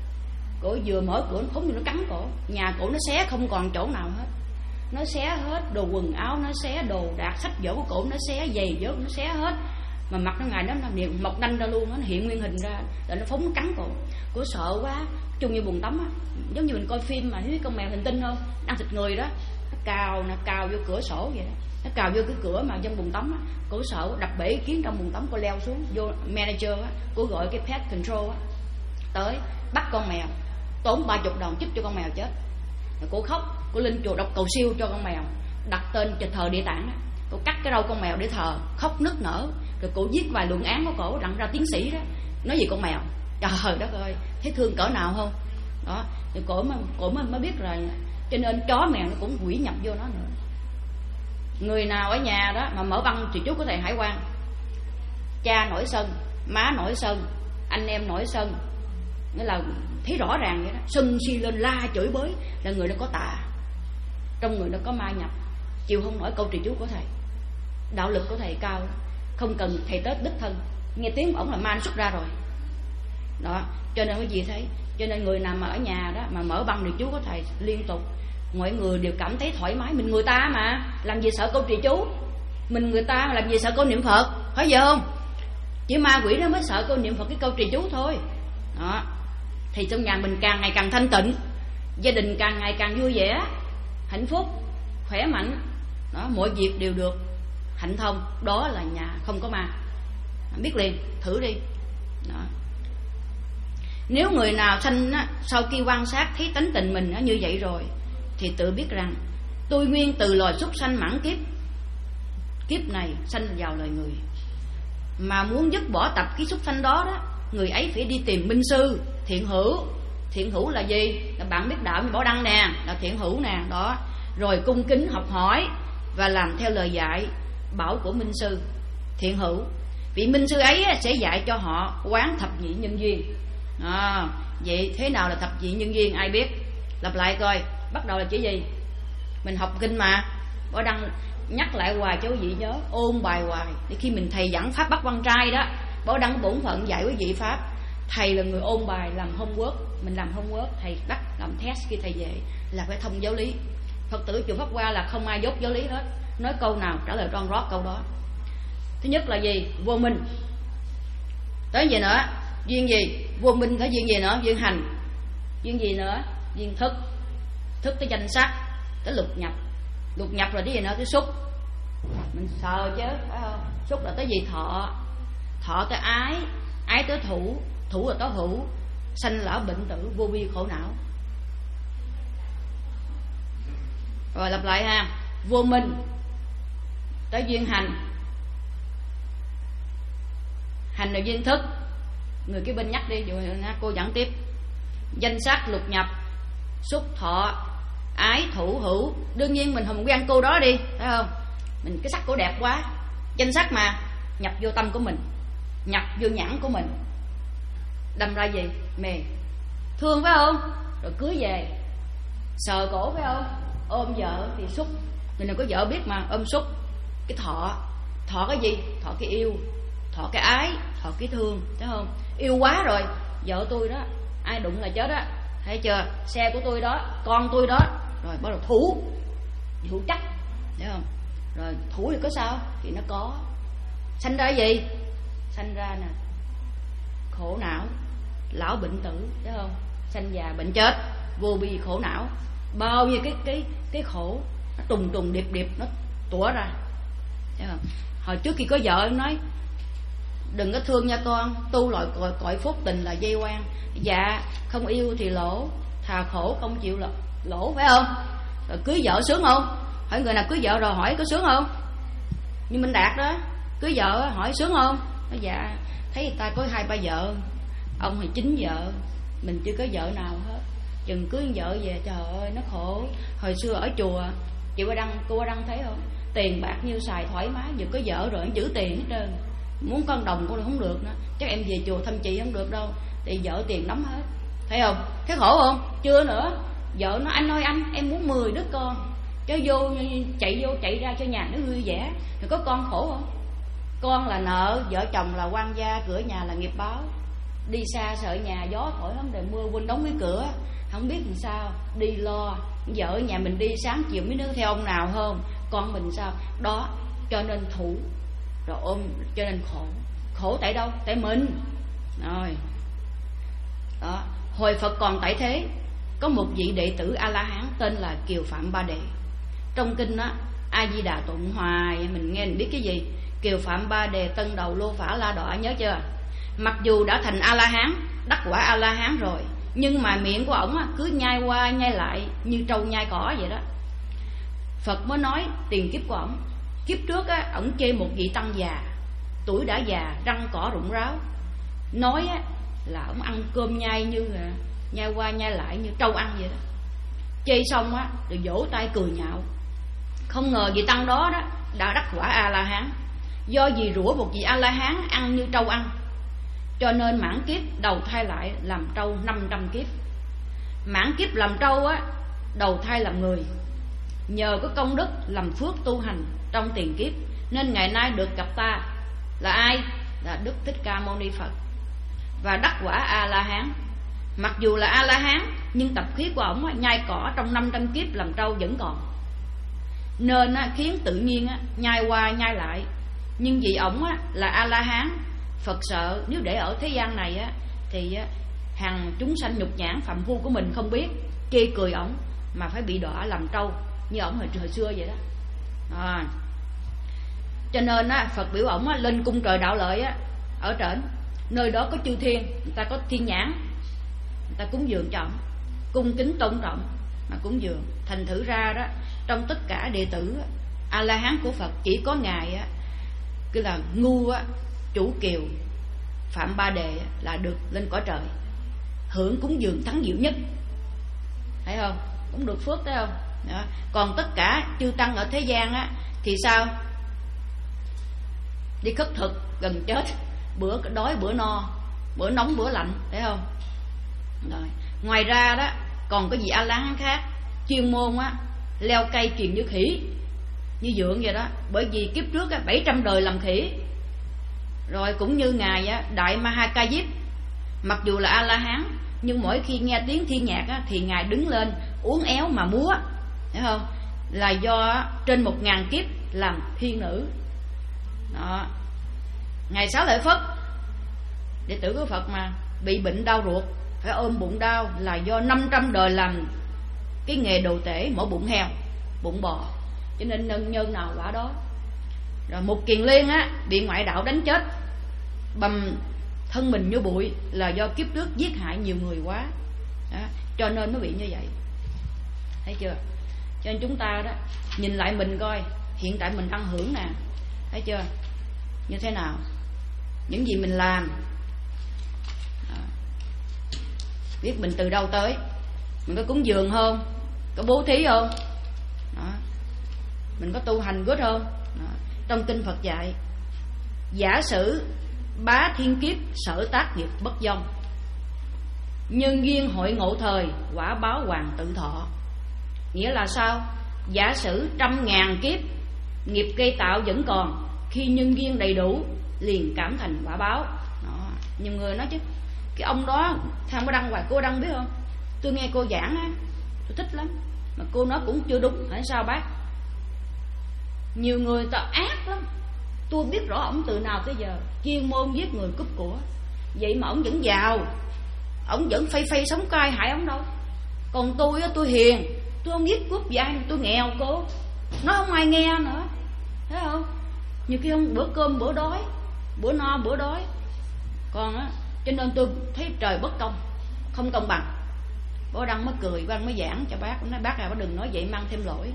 cổ vừa mở cửa nó không, nó cắn cổ. Nhà cổ nó xé không còn chỗ nào hết. Nó xé hết đồ quần áo, nó xé đồ đạc sách vở của cổ, nó xé giày vớ, nó xé hết. Mà mặt nó ngày đó nó niệm mọc đanh ra luôn, nó hiện nguyên hình ra, rồi nó phóng nó cắn cổ. Cổ sợ quá, chung như buồng tắm á, giống như mình coi phim mà thấy con mèo hành tinh không, ăn thịt người đó, nó cào nó cào vô cửa sổ vậy đó, nó cào vô cái cửa mà trong buồng tắm á. Cổ sợ đập bể kiến trong buồng tắm, cô leo xuống vô manager á, cô gọi cái pet control á tới bắt con mèo, tốn ba chục đồng giúp cho con mèo chết. Rồi cô khóc, cô lên chùa đọc cầu siêu cho con mèo, đặt tên cho thờ địa tạng á. Cô cắt cái râu con mèo để thờ, khóc nức nở. Rồi cô viết vài luận án của cổ đặng ra tiến sĩ đó, nói gì con mèo. Trời đất ơi, thấy thương cỡ nào không? Đó, thì cổ mới, cổ mới, mới biết rồi. Cho nên chó mèo nó cũng quỷ nhập vô nó nữa. Người nào ở nhà đó mà mở băng trì chú của thầy Hải Quang, cha nổi sân, má nổi sân, anh em nổi sân, nghĩa là thấy rõ ràng vậy đó, sân si lên la chửi bới, là người đó có tà, trong người đó có ma nhập, chịu không nổi câu trì chú của thầy. Đạo lực của thầy cao, không cần thầy tới đích thân, nghe tiếng ổng là ma nó xuất ra rồi đó. Cho nên quý vị thấy, cho nên người nào mà ở nhà đó mà mở băng trì chú của thầy liên tục, mọi người đều cảm thấy thoải mái. Mình người ta mà làm gì sợ câu trì chú, mình người ta mà làm gì sợ câu niệm Phật, phải vậy không? Chỉ ma quỷ nó mới sợ câu niệm Phật, cái câu trì chú thôi đó. Thì trong nhà mình càng ngày càng thanh tịnh, gia đình càng ngày càng vui vẻ, hạnh phúc, khỏe mạnh đó, mọi việc đều được hạnh thông. Đó là nhà không có ma, biết liền, thử đi đó. Nếu người nào sanh á, sau khi quan sát thấy tánh tình mình á, như vậy rồi thì tự biết rằng tôi nguyên từ loài súc sanh mãn kiếp, kiếp này sanh vào loài người. Mà muốn dứt bỏ tập cái súc sanh đó đó, người ấy phải đi tìm minh sư, thiện hữu. Thiện hữu là gì? Là bạn biết đạo như Bảo Đăng nè, là thiện hữu nè đó. Rồi cung kính học hỏi và làm theo lời dạy bảo của minh sư, thiện hữu. Vị minh sư ấy sẽ dạy cho họ quán thập nhị nhân duyên à. Vậy thế nào là thập nhị nhân duyên ai biết? Lặp lại coi, bắt đầu là chữ gì? Mình học kinh mà, Bảo Đăng nhắc lại hoài cho quý vị nhớ, ôn bài hoài. Để khi mình thầy giảng pháp Bắc Văn Trai đó, Bảo Đăng bổn phận dạy quý vị pháp. Thầy là người ôn bài, làm homework, mình làm homework, thầy bắt làm test khi thầy về là phải thông giáo lý. Phật tử chùa Pháp Hoa là không ai dốt giáo lý hết, nói câu nào trả lời ron rót câu đó. Thứ nhất là gì? Vô minh. Tới gì nữa? Duyên gì? Vô minh tới duyên gì nữa? Duyên hành. Duyên gì nữa? Duyên thức. Thức tới danh sắc, tới lục nhập. Lục nhập rồi tới gì nữa? Tới xúc. Mình sợ chứ, phải không? Xúc là tới gì? Thọ. Thọ tới ái, ái tới thủ, thủ là tới hữu. Sanh lão bệnh tử, vô vi khổ não. Rồi lặp lại ha. vô minh, tới duyên hành. Hành là duyên thức. Người kế bên nhắc đi, cô dẫn tiếp. Danh sắc lục nhập, xúc thọ ái thủ hữu. Đương nhiên mình không quen cô đó đi, phải không? Mình cái sắc cổ đẹp quá, danh sắc mà, nhập vô tâm của mình, nhập vô nhãn của mình, đâm ra gì? Mê, thương phải không? Rồi cưới về, sờ cổ phải không? Ôm vợ thì xúc. Mình đừng có vợ biết mà, ôm xúc. Cái thọ, thọ cái gì? Thọ cái yêu, thọ cái ái, thọ cái thương, thấy không? Yêu quá rồi, vợ tôi đó, ai đụng là chết á, thấy chưa? Xe của tôi đó, con tôi đó. Rồi bắt đầu thủ, thủ chắc, thấy không? Rồi thủ thì có sao? Thì nó có. Sanh ra gì? Sanh ra nè, khổ não, lão bệnh tử, thấy không? Sanh già bệnh chết, vô bi khổ não. Bao nhiêu cái cái cái khổ nó trùng trùng điệp điệp nó tủa ra, thấy không? Hồi trước khi có vợ em nói đừng có thương nha con, tu loại cội, cội phúc tình là dây quan. Dạ không yêu thì lỗ, thà khổ không chịu lỗ, lỗ phải không? Rồi cưới vợ sướng không? Hỏi người nào cưới vợ rồi hỏi có sướng không? Như Minh Đạt đó, cưới vợ hỏi sướng không? Nói dạ thấy người ta có hai ba vợ, ông thì chín vợ, mình chưa có vợ nào hết. Chừng cưới vợ về trời ơi nó khổ. Hồi xưa ở chùa, chị Qua Đăng, cô Qua Đăng thấy không? Tiền bạc nhiêu xài thoải mái, vừa có vợ rồi giữ tiền hết trơn. Muốn con đồng cô không được nữa, chắc em về chùa thăm chị không được đâu, thì vợ tiền nắm hết, thấy không? Thấy khổ không? Chưa nữa, vợ nói anh ơi anh, em muốn mười đứa con, chứ vô chạy vô chạy ra cho nhà nó vui vẻ, thì có con khổ không? Con là nợ, vợ chồng là quan gia, cửa nhà là nghiệp báo. Đi xa sợ nhà gió thổi không trời mưa quên đóng cái cửa, không biết làm sao, đi lo. Vợ nhà mình đi sáng chiều mới nước theo ông nào không? Con mình sao? Đó, cho nên thủ rồi ôm, cho nên khổ. Khổ tại đâu? Tại mình. Rồi đó. Hồi Phật còn tại thế, có một vị đệ tử A-la-hán tên là Kiều Phạm Ba Đề. Trong kinh đó A-di-đà tụng hoài, mình nghe mình biết cái gì? Kiều Phạm Ba Đề tân đầu lô phả la đọa, nhớ chưa? Mặc dù đã thành A-la-hán, đắc quả A-la-hán rồi, nhưng mà miệng của ổng cứ nhai qua nhai lại như trâu nhai cỏ vậy đó. Phật mới nói tiền kiếp của ổng. Kiếp trước á, ổng chê một vị tăng già, tuổi đã già, răng cỏ rụng ráo. Nói á, là ổng ăn cơm nhai như nhai qua nhai lại như trâu ăn vậy đó. Chê xong á, rồi vỗ tay cười nhạo. Không ngờ vị tăng đó đó đã đắc quả A-la-hán. Do vì rủa một vị A-la-hán ăn như trâu ăn, cho nên mãn kiếp đầu thai lại làm trâu năm trăm kiếp. Mãn kiếp làm trâu á, đầu thai làm người. Nhờ có công đức làm phước tu hành trong tiền kiếp, nên ngày nay được gặp ta là ai? Là Đức Thích Ca Mâu Ni Phật, và đắc quả A-la-hán. Mặc dù là A-la-hán, nhưng tập khí của ổng nhai cỏ trong năm trăm kiếp làm trâu vẫn còn, nên khiến tự nhiên nhai qua nhai lại. Nhưng vì ổng là A-la-hán, Phật sợ nếu để ở thế gian này thì hàng chúng sanh nhục nhãn phạm phu của mình không biết, chê cười ổng mà phải bị đọa làm trâu như ổng hồi, hồi xưa vậy đó. À, cho nên á, Phật biểu ổng lên cung trời đạo lợi á, ở trển, nơi đó có chư thiên, người ta có thiên nhãn, người ta cúng dường cho ổng, cung kính tôn trọng mà cúng dường. Thành thử ra đó, trong tất cả đệ tử A La Hán của Phật, chỉ có ngài á, cứ là ngu á, chủ kiều Phạm Ba Đề là được lên cõi trời hưởng cúng dường thắng diệu nhất, thấy không? Cũng được phước, thấy không? Đó. Còn tất cả chư tăng ở thế gian á thì sao? Đi khất thực gần chết, bữa đói bữa no, bữa nóng bữa lạnh, thấy không? Rồi. Ngoài ra đó còn có vị A La Hán khác chuyên môn á leo cây truyền như khỉ, như dượng vậy đó. Bởi vì kiếp trước á, bảy trăm đời làm khỉ. Rồi cũng như ngài á, Đại Ma Ha Ca Diếp, mặc dù là A La Hán nhưng mỗi khi nghe tiếng thiên nhạc á, thì ngài đứng lên uốn éo mà múa, thấy không? Là do trên một ngàn kiếp làm thiên nữ. Đó. Ngài Xá Lợi Phất, đệ tử của Phật mà, bị bệnh đau ruột, phải ôm bụng đau, là do năm trăm đời làm cái nghề đồ tể, mổ bụng heo, bụng bò, cho nên nhân nhân nào quả đó. Rồi một Kiền Liên á, bị ngoại đạo đánh chết, bầm thân mình như bụi, là do kiếp trước giết hại nhiều người quá đó, cho nên nó bị như vậy, thấy chưa? Cho nên chúng ta đó nhìn lại mình coi hiện tại mình đang hưởng nè, thấy chưa, như thế nào, những gì mình làm à, biết mình từ đâu tới, mình có cúng dường không, có bố thí không đó. Mình có tu hành good không đó. Trong kinh Phật dạy giả sử bá thiên kiếp sở tác nghiệp bất vong, nhân duyên hội ngộ thời quả báo hoàng tự thọ. Nghĩa là sao? Giả sử trăm ngàn kiếp nghiệp gây tạo vẫn còn, khi nhân duyên đầy đủ liền cảm thành quả báo đó. Nhiều người nói chứ cái ông đó thằng có đăng hoài, cô đăng biết không, tôi nghe cô giảng á, tôi thích lắm, mà cô nói cũng chưa đúng, phải sao bác? Nhiều người ta ác lắm, tôi biết rõ ổng từ nào tới giờ chuyên môn giết người cướp của, vậy mà ổng vẫn giàu, ổng vẫn phay phay sống cai hại ổng đâu. Còn tôi á, tôi hiền, tôi không giết cướp gì ai, tôi nghèo cô, nói không ai nghe nữa, thấy không? Nhiều khi không bữa cơm bữa đói, bữa no bữa đói. Còn á, cho nên tôi thấy trời bất công, không công bằng. Bố Đăng mới cười, bố Đăng mới giảng cho bác, nói bác à, bác đừng nói vậy mang thêm lỗi.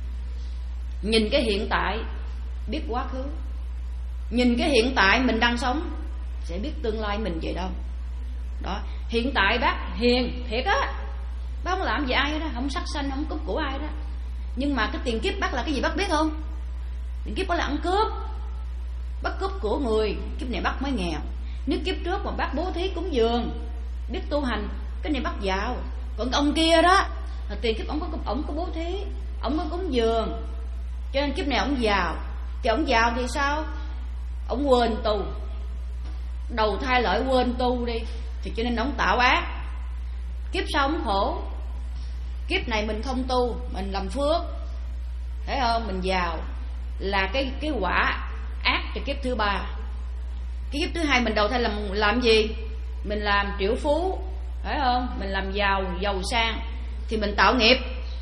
Nhìn cái hiện tại biết quá khứ, nhìn cái hiện tại mình đang sống sẽ biết tương lai mình về đâu đó. Hiện tại bác hiền thiệt á, bác không làm gì ai đó, không sát sanh, không cướp của ai đó. Nhưng mà cái tiền kiếp bác là cái gì bác biết không? Tiền kiếp đó là ăn cướp, bắt cướp của người. Kiếp này bác mới nghèo. Nếu kiếp trước mà bác bố thí cúng dường, biết tu hành, cái này bác giàu. Còn ông kia đó là tiền kiếp ông có ông có bố thí, ông có cúng dường, cho nên kiếp này ông giàu. Thì ông giàu thì sao? Ông quên tu, đầu thai lợi quên tu đi, thì cho nên ông tạo ác. Kiếp sau ông khổ. Kiếp này mình không tu, mình làm phước, thấy không? Mình giàu là cái cái quả ác cho kiếp thứ ba. Cái kiếp thứ hai mình đầu thai làm làm gì? Mình làm triệu phú, phải không? Mình làm giàu, giàu sang thì mình tạo nghiệp.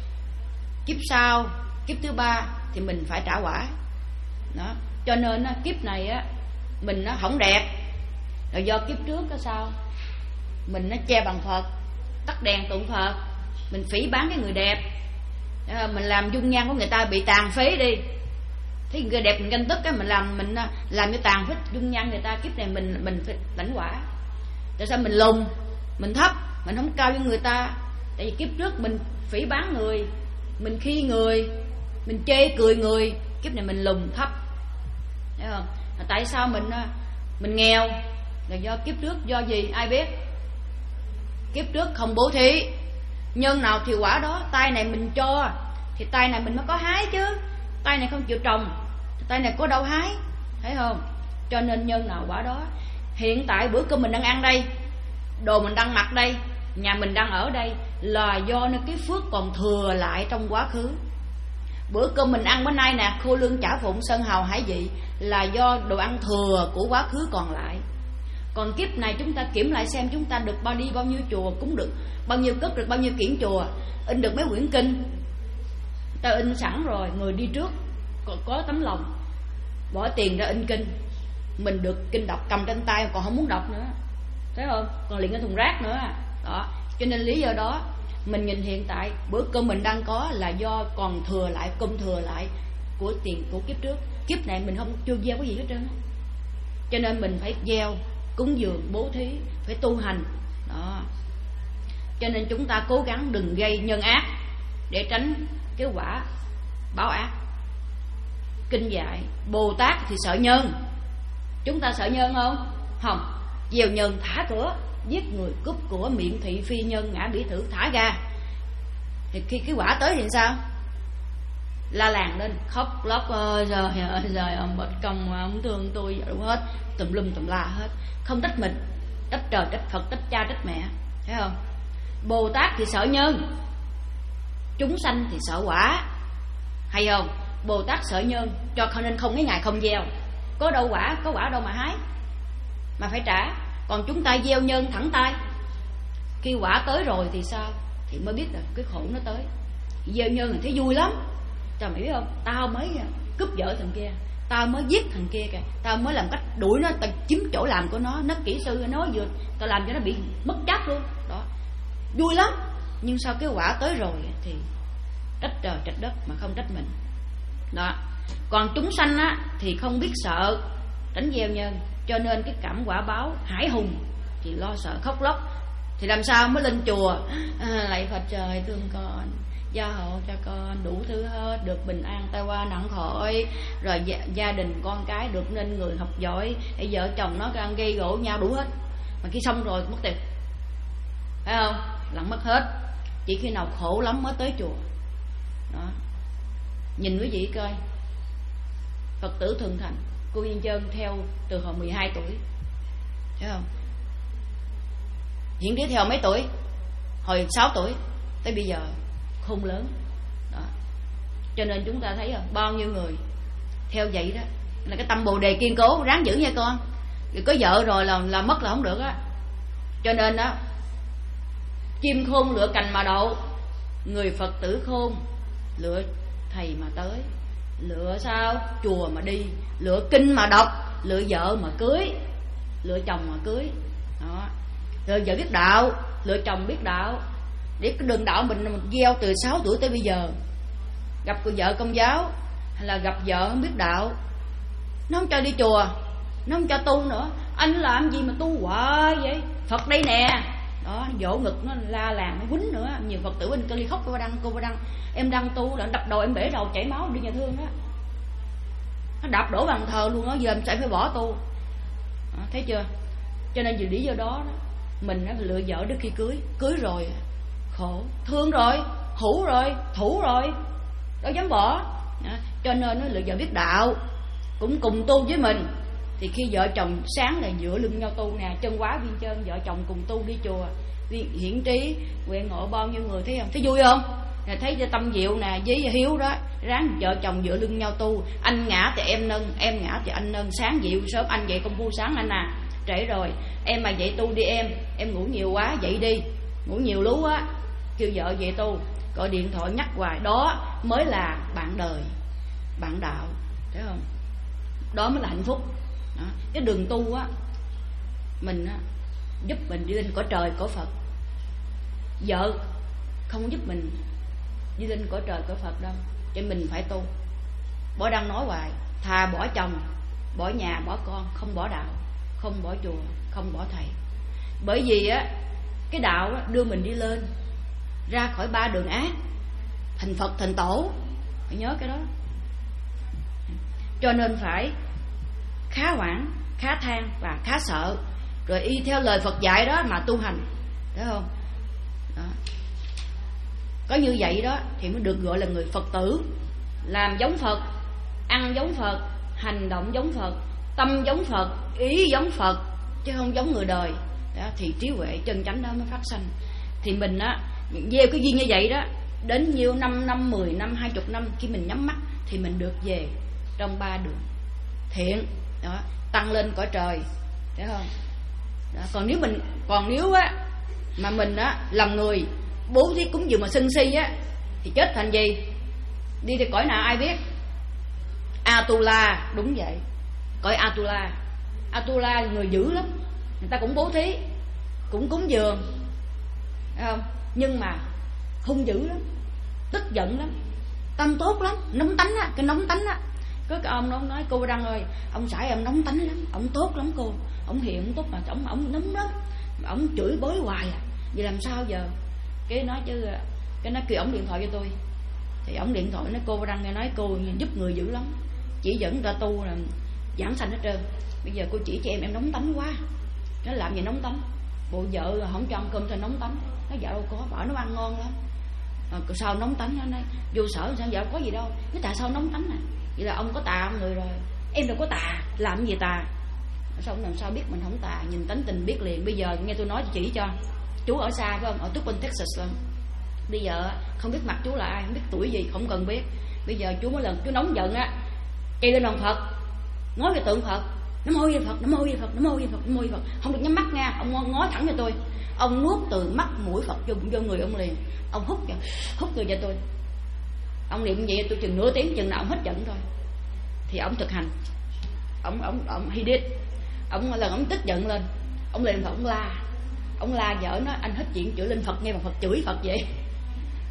Kiếp sau, kiếp thứ ba thì mình phải trả quả. Đó. Cho nên á, kiếp này á mình nó không đẹp là do kiếp trước có sao? Mình nó che bằng Phật, tắt đèn tụng Phật, mình phỉ báng cái người đẹp. Đó, mình làm dung nhan của người ta bị tàn phế đi. Thế người đẹp mình ganh tức cái mình làm mình làm cho tàn phế dung nhan người ta, kiếp này mình mình phải lãnh quả. Tại sao mình lùn, mình thấp, mình không cao như người ta? Tại vì kiếp trước mình phỉ báng người, mình khi người, mình chê cười người, kiếp này mình lùn thấp. Thấy không? Mà tại sao mình mình nghèo là do kiếp trước do gì ai biết? Kiếp trước không bố thí, nhân nào thì quả đó. Tay này mình cho thì tay này mình mới có hái chứ, tay này không chịu trồng thì tay này có đâu hái, thấy không? Cho nên nhân nào quả đó. Hiện tại bữa cơm mình đang ăn đây, đồ mình đang mặc đây, nhà mình đang ở đây là do cái phước còn thừa lại trong quá khứ. Bữa cơm mình ăn bữa nay nè, khô lương chả phụng sơn hào hải vị, là do đồ ăn thừa của quá khứ còn lại. Còn kiếp này chúng ta kiểm lại xem chúng ta được bao đi bao nhiêu chùa, cúng được bao nhiêu cất, được bao nhiêu kiển chùa, in được mấy quyển kinh. Ta in sẵn rồi, người đi trước có, có tấm lòng bỏ tiền ra in kinh, mình được kinh đọc cầm trên tay còn không muốn đọc nữa, thấy không? Còn liền cái thùng rác nữa đó. Cho nên lý do đó mình nhìn hiện tại bữa cơm mình đang có là do còn thừa lại, cơm thừa lại của tiền của kiếp trước. Kiếp này mình không chưa gieo cái gì hết trơn, cho nên mình phải gieo, cúng dường, bố thí, phải tu hành đó. Cho nên chúng ta cố gắng đừng gây nhân ác để tránh cái quả báo ác. Kinh dạy Bồ Tát thì sợ nhân. Chúng ta sợ nhân không? Không. Gieo nhân thả cửa, giết người cướp của, miệng thị phi nhân, ngã bỉ thử, thả ra. Thì khi cái quả tới thì sao? La làng lên, khóc lóc, ơi trời ơi trời, ông bất công, ông thương tôi đủ hết, tùm lum tùm la hết. Không trách mình, trách trời, trách Phật, trách cha, trách mẹ, thấy không? Bồ Tát thì sợ nhân, chúng sanh thì sợ quả, hay không? Bồ Tát sợ nhân, cho nên không cái ngày không gieo, có đâu quả, có quả đâu mà hái, mà phải trả. Còn chúng ta gieo nhân thẳng tay, khi quả tới rồi thì sao? Thì mới biết là cái khổ nó tới. Gieo nhân thì thấy vui lắm. Trời mày biết không? Tao mới cướp vợ thằng kia, tao mới giết thằng kia kìa, tao mới làm cách đuổi nó, tao chiếm chỗ làm của nó, nó kỹ sư nó vừa, tao làm cho nó bị mất trách luôn đó, vui lắm. Nhưng sau cái quả tới rồi thì trách trời trách đất mà không trách mình. Đó. Còn chúng sanh á thì không biết sợ, tránh gieo nhân, cho nên cái cảm quả báo hải hùng thì lo sợ khóc lóc. Thì làm sao mới lên chùa à, lạy Phật trời thương con, gia hộ cho con đủ thứ hết, được bình an tai qua nặng khỏi, rồi gia, gia đình con cái được nên người học giỏi, hay vợ chồng nó đang gây gỗ nhau đủ hết. Mà khi xong rồi mất tiền, phải không? Lặng mất hết. Chỉ khi nào khổ lắm mới tới chùa. Đó. Nhìn quý vị coi, Phật tử Thuận Thành, cô Viên Trơn theo từ hồi mười hai tuổi, thấy không? Hiện tiếp theo mấy tuổi? Hồi sáu tuổi tới bây giờ khôn lớn. Đó. Cho nên chúng ta thấy không, bao nhiêu người theo vậy đó là cái tâm bồ đề kiên cố, ráng giữ nha con. Vì có vợ rồi là, là mất là không được á. Cho nên đó, chim khôn lựa cành mà đậu, người Phật tử khôn lựa thầy mà tới, lựa sao? Chùa mà đi, lựa kinh mà đọc, lựa vợ mà cưới, lựa chồng mà cưới. Đó. Lựa vợ biết đạo, lựa chồng biết đạo. Để cái đường đạo mình, mình gieo từ sáu tuổi tới bây giờ. Gặp cô vợ công giáo hay là gặp vợ không biết đạo, nó không cho đi chùa, nó không cho tu nữa. Anh làm gì mà tu hoài vậy? Phật đây nè. Đó, vỗ ngực nó la làng, nó quýnh nữa. Nhiều Phật tử bên Cali khóc, cô Đăng, cô Đăng em đang tu là đập đầu em bể đầu chảy máu đi nhà thương đó. Nó đạp đổ bàn thờ luôn đó, giờ em phải bỏ tu. Đó, thấy chưa? Cho nên vì lý do đó, đó mình nó lựa vợ trước khi cưới. Cưới rồi khổ, thương rồi, hủ rồi, thủ rồi, đâu dám bỏ. Đó. Cho nên nó lựa vợ biết đạo, cũng cùng tu với mình. Thì khi vợ chồng sáng là dựa lưng nhau tu nè, chân quá Viên Trơn, vợ chồng cùng tu đi chùa, hiển trí, nguyện ngộ bao nhiêu người, thấy không? Thấy vui không? Nè, thấy cho Tâm Diệu nè, với Hiếu đó, ráng vợ chồng dựa lưng nhau tu. Anh ngã thì em nâng, em ngã thì anh nâng. Sáng dịu sớm anh dậy công phu sáng anh à, trễ rồi em mà dậy tu đi em, em ngủ nhiều quá dậy đi, ngủ nhiều lú á, kêu vợ dậy tu, gọi điện thoại nhắc hoài. Đó mới là bạn đời, bạn đạo, thấy không? Đó mới là hạnh phúc. Đó. Cái đường tu á, mình á, giúp mình đi lên cõi trời cõi Phật. Vợ không giúp mình đi lên cõi trời cõi Phật đâu, cho mình phải tu. Bỏ Đăng nói hoài, thà bỏ chồng, bỏ nhà, bỏ con, không bỏ đạo, không bỏ chùa, không bỏ thầy. Bởi vì á, cái đạo á, đưa mình đi lên, ra khỏi ba đường ác, thành Phật thành Tổ. Phải nhớ cái đó. Cho nên phải khá hoảng, khá than và khá sợ, rồi y theo lời Phật dạy đó mà tu hành, thấy không? Đó. Có như vậy đó thì mới được gọi là người Phật tử. Làm giống Phật, ăn giống Phật, hành động giống Phật, tâm giống Phật, ý giống Phật, chứ không giống người đời. Đó, thì trí huệ chân chánh đó mới phát sanh. Thì mình á, gieo cái duyên như vậy đó, đến nhiêu năm, năm, mười năm, hai chục năm, khi mình nhắm mắt thì mình được về trong ba đường thiện. Đó, tăng lên cõi trời, thấy không? Đó, còn nếu mình còn nếu á mà mình á làm người bố thí cúng dường mà sân si á thì chết thành gì? Đi thì cõi nào ai biết? Atula, đúng vậy. Cõi Atula. Atula người dữ lắm, người ta cũng bố thí, cũng cúng dường, thấy không? Nhưng mà hung dữ lắm, tức giận lắm, tâm tốt lắm, nóng tánh á, cái nóng tánh á. Có cái ông nó nói cô Đăng ơi, ông xã em nóng tánh lắm, ông tốt lắm cô, ông hiền, ông tốt mà ông ông nóng lắm, ông chửi bới hoài à. Vậy làm sao giờ? Cái nói chứ, cái nó kêu ông điện thoại cho tôi, thì ông điện thoại nói cô Đăng nghe nói cô giúp người dữ lắm, chỉ dẫn ra tu là giảng sanh hết trơn. Bây giờ cô chỉ cho em, em nóng tánh quá. Nó làm gì nóng tánh? Bộ vợ không cho ăn cơm thôi nóng tánh. Nó dạ đâu có, bảo nó ăn ngon lắm. À, sao nóng tánh? Nó nói vô sở sao dạ có gì đâu. Cái tại sao nóng tánh này? Vậy là ông có tà ông người rồi. Em đâu có tà, làm gì tà? Sao ông làm sao biết mình không tà? Nhìn tánh tình biết liền. Bây giờ nghe tôi nói chỉ cho. Chú ở xa phải không? Ở Tucson, Texas luôn. Bây giờ không biết mặt chú là ai, không biết tuổi gì, không cần biết. Bây giờ chú mỗi lần chú nóng giận á, chạy lên đoàn Phật, nói về tượng Phật, Nam mô Di Phật, Nam mô Di Phật, Nam mô Di Phật, Nam mô Di Phật. Không được nhắm mắt nha, ông ngó thẳng cho tôi. Ông nuốt từ mắt mũi Phật vô, vô người ông liền. Ông hút kìa, hút người cho tôi. Ông niệm vậy tôi chừng nửa tiếng, chừng nào ông hết giận thôi. Thì ông thực hành. Ông ông ông he did. Ông lần ông tức giận lên, ông liền Phật ông la. Ông la vợ nói anh hết chuyện chửi lên Phật nghe mà Phật chửi Phật vậy.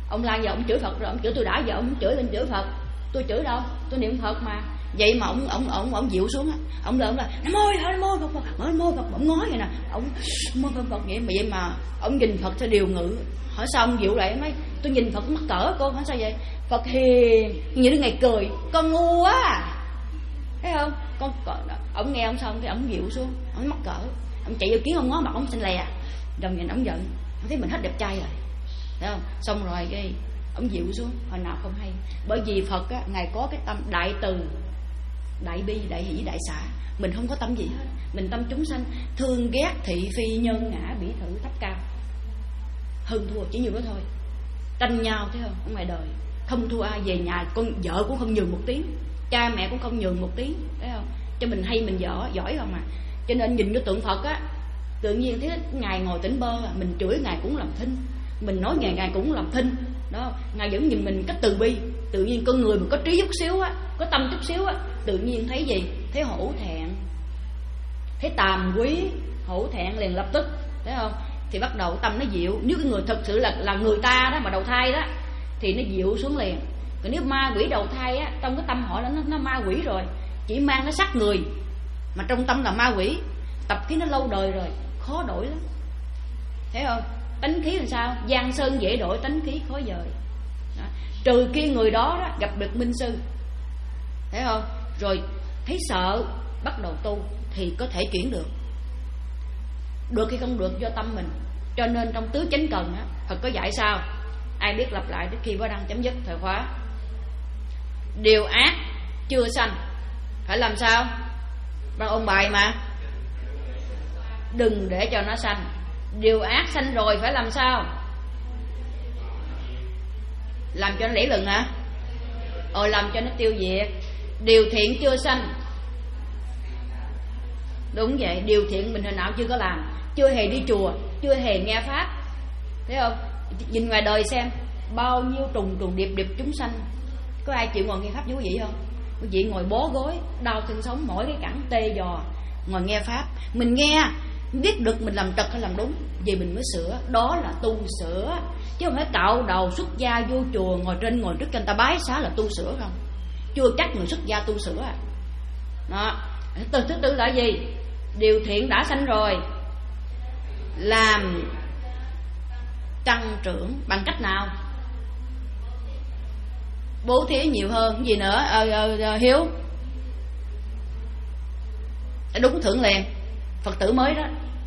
Ông Lan giờ ông chửi Phật rồi, ông chửi tôi đã, giờ ông chửi mình chửi Phật. Tôi chửi đâu, tôi niệm Phật mà. Vậy mà ông ông ông ông dịu xuống á, ông lên ông là nam mô nam mô Phật Phật, mở môi Phật, ông nói vậy nè, ông mô Phật Phật vậy mà vậy mà ông nhìn Phật theo điều ngự. Hỏi sao ông dịu lại mấy? Tôi nhìn Phật mắc cỡ cô, hỏi sao vậy? Phật hiền, như đứa ngày cười, con ngu quá à. Thấy không? Con, con ông nghe ông xong cái ông dịu xuống, ông mắc cỡ, ông chạy vô kiến ông ngó mặt ông xanh lè, đồng nhìn ông giận, ông thấy mình hết đẹp trai rồi, thấy không? Xong rồi cái ông dịu xuống, hồi nào không hay. Bởi vì Phật á, ngài có cái tâm đại từ, đại bi, đại hỷ, đại xả. Mình không có tâm gì hết, mình tâm chúng sanh, thương ghét thị phi nhân ngã bỉ thử thấp cao, hơn thua chỉ nhiều đó thôi. Tranh nhau thấy không? Ở ngoài đời không thua ai, về nhà con vợ cũng không nhường một tiếng, cha mẹ cũng không nhường một tiếng, thấy không? Cho mình hay mình giỏi giỏi không mà. Cho nên nhìn vô tượng Phật á, tự nhiên thấy ngài ngồi tỉnh bơ, mình chửi ngài cũng làm thinh, mình nói ngài ngài cũng làm thinh đó. Ngài vẫn nhìn mình cách từ bi. Tự nhiên con người mà có trí chút xíu á, có tâm chút xíu á, tự nhiên thấy gì? Thấy hổ thẹn, thấy tàm quý, hổ thẹn liền lập tức, thấy không? Thì bắt đầu tâm nó dịu. Nếu cái người thật sự là là người ta đó mà đầu thai đó thì nó dịu xuống liền. Còn nếu ma quỷ đầu thai á, trong cái tâm họ nó, nó ma quỷ rồi, chỉ mang nó sát người mà trong tâm là ma quỷ, tập khí nó lâu đời rồi, khó đổi lắm, thấy không? Tánh khí làm sao? Giang sơn dễ đổi, tánh khí khó dời đó. Trừ khi người đó, đó gặp được minh sư, thấy không? Rồi thấy sợ, bắt đầu tu thì có thể chuyển được. Được hay không được do tâm mình. Cho nên trong tứ chánh cần á, Phật có dạy sao? Ai biết lặp lại trước khi Bá Đăng chấm dứt thời khóa. Điều ác chưa sanh phải làm sao? Bằng ông bài mà, đừng để cho nó sanh. Điều ác sanh rồi phải làm sao? Làm cho nó lẫy lừng hả? Ờ, làm cho nó tiêu diệt. Điều thiện chưa sanh, đúng vậy. Điều thiện mình hồi nào chưa có làm, chưa hề đi chùa, chưa hề nghe pháp, thấy không? Nhìn ngoài đời xem bao nhiêu trùng trùng điệp điệp chúng sanh, có ai chịu ngồi nghe pháp với quý vị không? Quý vị ngồi bó gối, đau thân sống, mỗi cái cẳng tê giò, ngồi nghe pháp. Mình nghe biết được mình làm trật hay làm đúng, vì mình mới sửa. Đó là tu sửa, chứ không phải cạo đầu xuất gia vô chùa ngồi trên ngồi trước cho người ta bái xá là tu sửa không? Chưa chắc người xuất gia tu sửa à. Đó. Từ thứ tư là gì? Điều thiện đã sanh rồi, làm tăng trưởng bằng cách nào? Bố thí nhiều hơn. Gì nữa? Ờ, ờ, ờ, Hiếu đúng thưởng liền. Phật tử mới đó,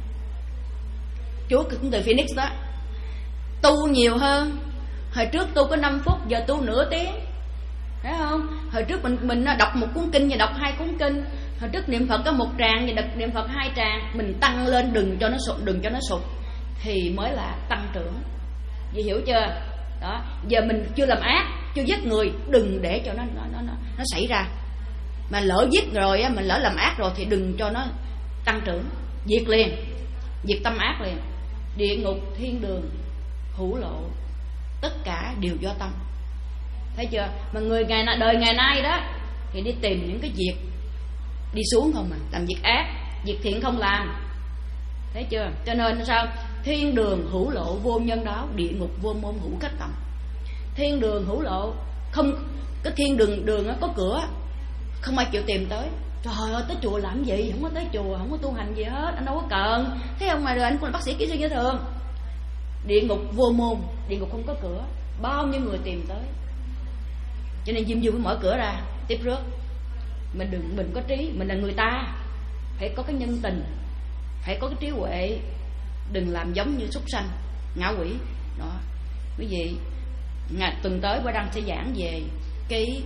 Chúa cũng từ Phoenix đó. Tu nhiều hơn. Hồi trước tu có năm phút, giờ tu nửa tiếng, thấy không? Hồi trước mình mình đọc một cuốn kinh, và đọc hai cuốn kinh. Hồi trước niệm Phật có một tràng, và đọc niệm Phật hai tràng. Mình tăng lên, đừng cho nó sụt, đừng cho nó sụt, thì mới là tăng trưởng. Vậy hiểu chưa? Đó. Giờ mình chưa làm ác, chưa giết người, đừng để cho nó nó nó nó xảy ra. Mà lỡ giết rồi á, mình lỡ làm ác rồi thì đừng cho nó tăng trưởng, diệt liền, diệt tâm ác liền. Địa ngục, thiên đường, hữu lộ, tất cả đều do tâm, thấy chưa? Mà người ngày nay, đời ngày nay đó thì đi tìm những cái việc đi xuống không mà, làm việc ác, việc thiện không làm, thấy chưa? Cho nên sao? Thiên đường hữu lộ vô nhân đáo, địa ngục vô môn hữu cách tầm. Thiên đường hữu lộ, không cái thiên đường đường đó, có cửa, không ai chịu tìm tới. Trời ơi, tới chùa làm gì? Không có tới chùa, không có tu hành gì hết, anh đâu có cần. Thế ông ngoài đời anh cũng là bác sĩ kỹ sư như thường. Địa ngục vô môn, địa ngục không có cửa, bao nhiêu người tìm tới. Cho nên Diêm Dương phải mở cửa ra tiếp rước. Mình đừng, mình có trí, mình là người ta, phải có cái nhân tình, phải có cái trí huệ, đừng làm giống như súc sanh, ngạ quỷ đó. Quý vị, ngày tuần tới Bá Đăng sẽ giảng về cái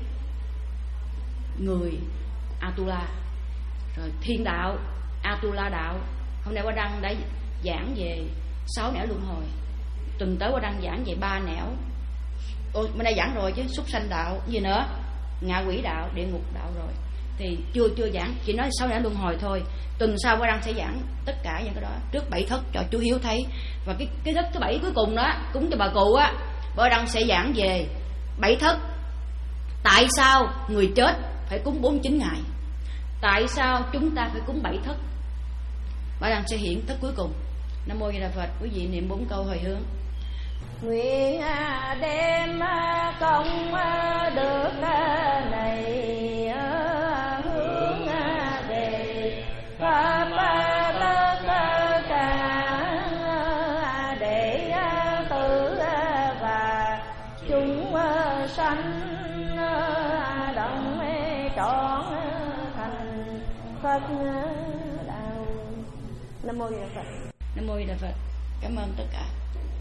người Atula, rồi thiên đạo, Atula đạo. Hôm nay Bá Đăng đã giảng về sáu nẻo luân hồi. Tuần tới Bá Đăng giảng về ba nẻo. Ôi, mình đã giảng rồi chứ, súc sanh đạo, gì nữa, ngạ quỷ đạo, địa ngục đạo rồi. Thì chưa chưa giảng, chỉ nói sáu nẻo luân hồi thôi. Tuần sau Bá Đăng sẽ giảng tất cả những cái đó trước bảy thất cho chú Hiếu thấy. Và cái cái thất thứ bảy cuối cùng đó, cúng cho bà cụ á, Bá Đăng sẽ giảng về bảy thất. Tại sao người chết phải cúng bốn mươi chín ngày? Tại sao chúng ta phải cúng bảy thất? Bá Đăng sẽ hiện thất cuối cùng. Nam mô A Di Đà Phật. Quý vị niệm bốn câu hồi hướng. nguyện đem công đức này hướng về pháp tất cả để tự và chúng sanh đồng trọn thành Phật đạo. Nam mô Di Đà Phật. Nam mô Di Đà Phật. Cảm ơn tất cả.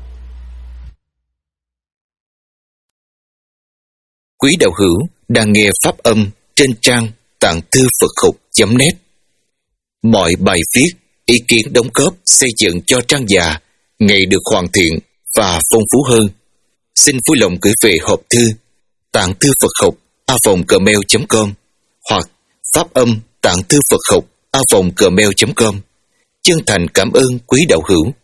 Quý đạo hữu đang nghe pháp âm trên trang tạng thư Phật học chấm net. Mọi bài viết, ý kiến đóng góp xây dựng cho trang già ngày được hoàn thiện và phong phú hơn. Xin vui lòng gửi về hộp thư tạng thư Phật học a vòng gmail chấm com hoặc pháp âm tạng thư Phật học a vòng gmail chấm com. Chân thành cảm ơn quý đạo hữu.